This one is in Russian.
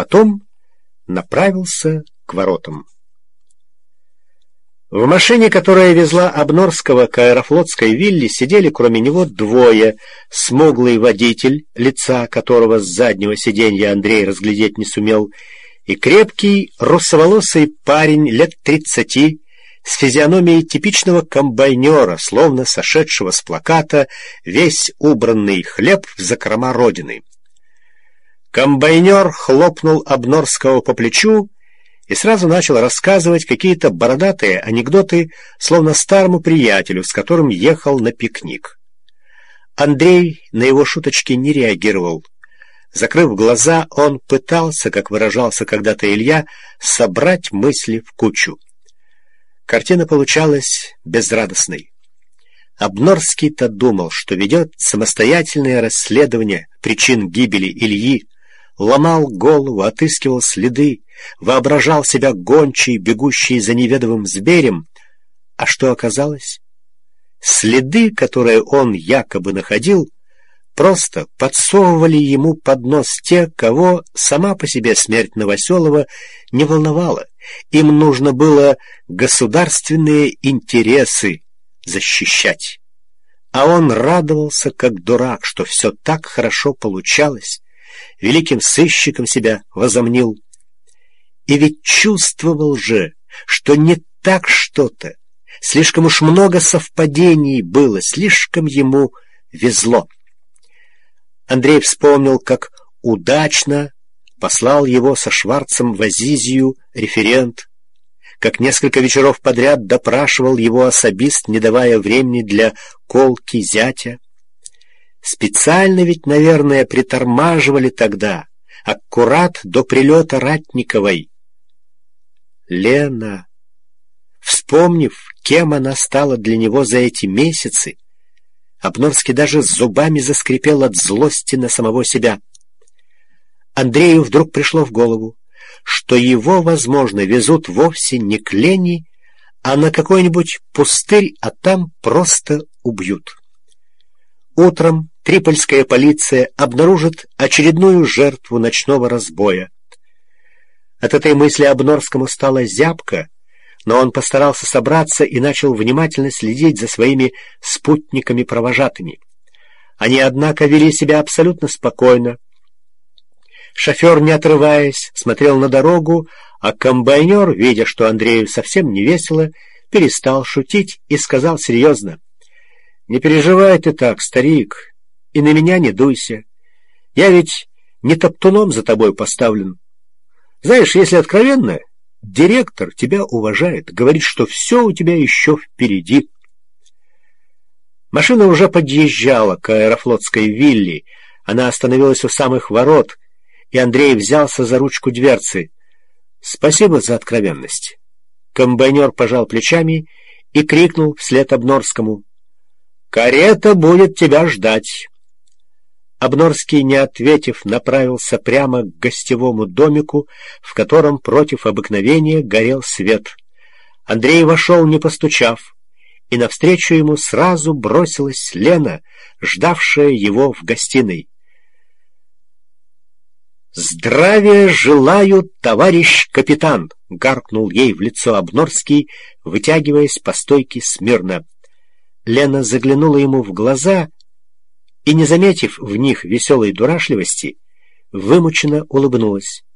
потом направился к воротам. В машине, которая везла Обнорского к аэрофлотской вилле, сидели кроме него двое: смуглый водитель, лица которого с заднего сиденья Андрей разглядеть не сумел, и крепкий русоволосый парень лет 30 с физиономией типичного комбайнера, словно сошедшего с плаката «Весь убранный хлеб в закрома Родины». Комбайнер хлопнул Обнорского по плечу и сразу начал рассказывать какие-то бородатые анекдоты, словно старому приятелю, с которым ехал на пикник. Андрей на его шуточки не реагировал. Закрыв глаза, он пытался, как выражался когда-то Илья, собрать мысли в кучу. Картина получалась безрадостной. Обнорский-то думал, что ведет самостоятельное расследование причин гибели Ильи, ломал голову, отыскивал следы, воображал себя гончей, бегущей за неведомым зверем. А что оказалось? Следы, которые он якобы находил, просто подсовывали ему под нос те, кого сама по себе смерть Новоселова не волновала. Им нужно было государственные интересы защищать. А он радовался, как дурак, что все так хорошо получалось, великим сыщиком себя возомнил. И ведь чувствовал же, что не так что-то, слишком уж много совпадений было, слишком ему везло. Андрей вспомнил, как удачно послал его со Шварцем в Азизию референт, как несколько вечеров подряд допрашивал его особист, не давая времени для колки зятя. Специально ведь, наверное, притормаживали тогда, аккурат до прилета Ратниковой. Лена, вспомнив, кем она стала для него за эти месяцы, Обнорский даже зубами заскрипел от злости на самого себя. Андрею вдруг пришло в голову, что его, возможно, везут вовсе не к Лене, а на какой-нибудь пустырь, а там просто убьют. Утром трипольская полиция обнаружит очередную жертву ночного разбоя. От этой мысли Обнорскому стало зябко, но он постарался собраться и начал внимательно следить за своими спутниками-провожатыми. Они, однако, вели себя абсолютно спокойно. Шофер, не отрываясь, смотрел на дорогу, а комбайнер, видя, что Андрею совсем не весело, перестал шутить и сказал серьезно: «Не переживай ты так, старик, и на меня не дуйся. Я ведь не топтуном за тобой поставлен. Знаешь, если откровенно, директор тебя уважает, говорит, что все у тебя еще впереди». Машина уже подъезжала к аэрофлотской вилле. Она остановилась у самых ворот, и Андрей взялся за ручку дверцы. «Спасибо за откровенность». Комбайнер пожал плечами и крикнул вслед Обнорскому: «Карета будет тебя ждать». Обнорский, не ответив, направился прямо к гостевому домику, в котором против обыкновения горел свет. Андрей вошел, не постучав, и навстречу ему сразу бросилась Лена, ждавшая его в гостиной. «Здравия желаю, товарищ капитан!» — гаркнул ей в лицо Обнорский, вытягиваясь по стойке смирно. Лена заглянула ему в глаза и, не заметив в них веселой дурашливости, вымученно улыбнулась.